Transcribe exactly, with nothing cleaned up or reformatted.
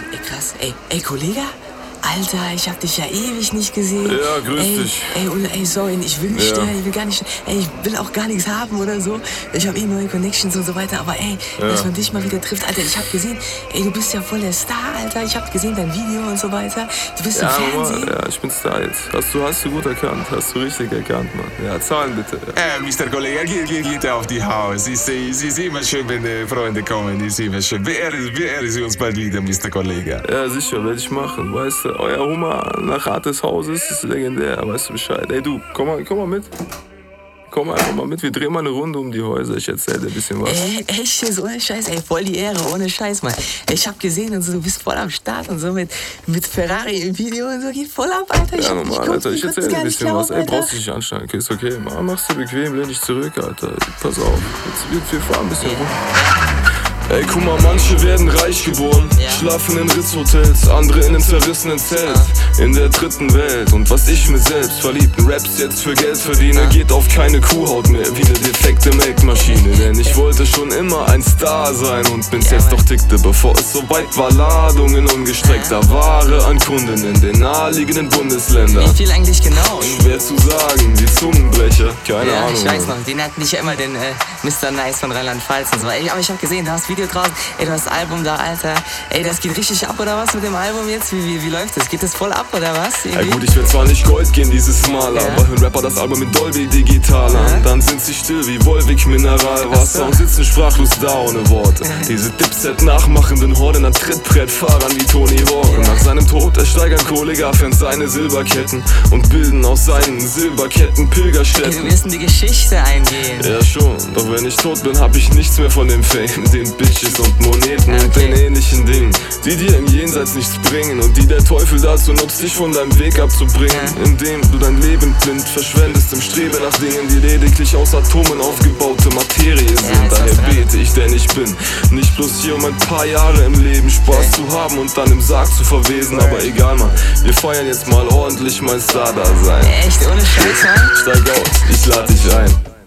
Ey, krass. Ey, ey, Kollege? Alter, ich hab dich ja ewig nicht gesehen. Ja, grüß ey, dich. Ey, und, ey, sorry, ich will nicht Ja. stören, ich will gar nicht, ey, ich will auch gar nichts haben oder so. Ich hab eh neue Connections und so weiter, aber ey, Ja. dass man dich mal wieder trifft, Alter, ich hab gesehen, ey, du bist ja voll der Star, Alter, ich hab gesehen dein Video und so weiter. Du bist Ja, im Fernsehen. Mann, ja, ich bin Star jetzt. Hast du, hast du gut erkannt, hast du richtig erkannt, Mann. Ja, Zahlen bitte. Äh, Mister Kollege, geht, geht, geht auf die Haus. Es ist, ist immer schön, wenn die Freunde kommen, ist immer schön. Beehren, beehren Sie uns bald wieder, Mister Kollege. Ja, sicher, werde ich machen. Weißt du, euer Hummer nach Rat des Hauses ist legendär, weißt du Bescheid. Ey, du, komm mal, komm mal mit. Komm einfach mal mit, wir drehen mal eine Runde um die Häuser. Ich erzähl dir ein bisschen was. Ey, echt jetzt, ohne Scheiß, ey, voll die Ehre, ohne Scheiß, Mann. Ich hab gesehen und so, du bist voll am Start und so mit, mit Ferrari im Video und so, geht voll ab, Alter. Ich Ja, hab normal, dich Alter, ich kurz- erzähl kurz dir gar ein nicht bisschen was. glauben, Ey, brauchst Alter. dich nicht anstrengen, okay, ist okay. Mach, mach's dir bequem, lehn dich zurück, Alter. Pass auf, jetzt, wir, wir fahren ein bisschen rum. Ey, guck mal, manche werden reich geboren, Ja. schlafen in Ritzhotels, andere in einem zerrissenen Zelt, in der dritten Welt. Und was ich mit selbst verliebten Raps jetzt für Geld verdiene, geht auf keine Kuhhaut mehr, wie eine defekte Melkmaschine. Denn ich wollte schon immer ein Star sein und bin's jetzt doch tickte, bevor es soweit war. Ladungen ungestreckter Ware an Kunden in den naheliegenden Bundesländern. Wie viel eigentlich genau? Schwer zu sagen, wie Zungenbrecher, keine Ja, Ahnung. ich weiß Mann. noch, den hatten nicht immer den äh, Mister Nice von Rheinland-Pfalz und so. Ey, aber ich hab gesehen, du hast Video draußen, ey, du hast das Album da, Alter. Ey, das geht richtig ab, oder was mit dem Album jetzt? Wie, wie, wie läuft das? Geht das voll ab, oder was? Ja gut, ich will zwar nicht Gold gehen dieses Mal, Ja. aber hören Rapper das Album mit Dolby Digital an. Ja. Dann sind sie still wie Wolwig Mineralwasser so. und sitzen sprachlos da ohne Worte. Diese Dipset nachmachenden Horden an Trittbrettfahrern wie Tony Hawk. Und nach seinem Tod ersteigern Kollega-Fans seine Silberketten und bilden aus seinen Silberketten Ey, du Pilgerstätten. wirst in die Geschichte eingehen. Ja schon, doch wenn ich tot bin, hab ich nichts mehr von dem Fame, den Bitches und Moneten und Okay. den ähnlichen Dingen, die dir im Jenseits nichts bringen und die der Teufel dazu nutzt, dich von deinem Weg abzubringen, Ja. indem du dein Leben blind verschwendest im Streben nach Dingen, die lediglich aus Atomen aufgebaute Materie sind. jetzt Daher hast du recht. bete ich, denn ich bin nicht bloß hier, um ein paar Jahre im Leben Spaß zu haben und dann im Sarg zu verwesen, aber egal, Mann, wir feiern jetzt mal ordentlich mein Star-Dasein. Echt, ohne Scheiß, Mann? Steig aus, ich lade dich ein.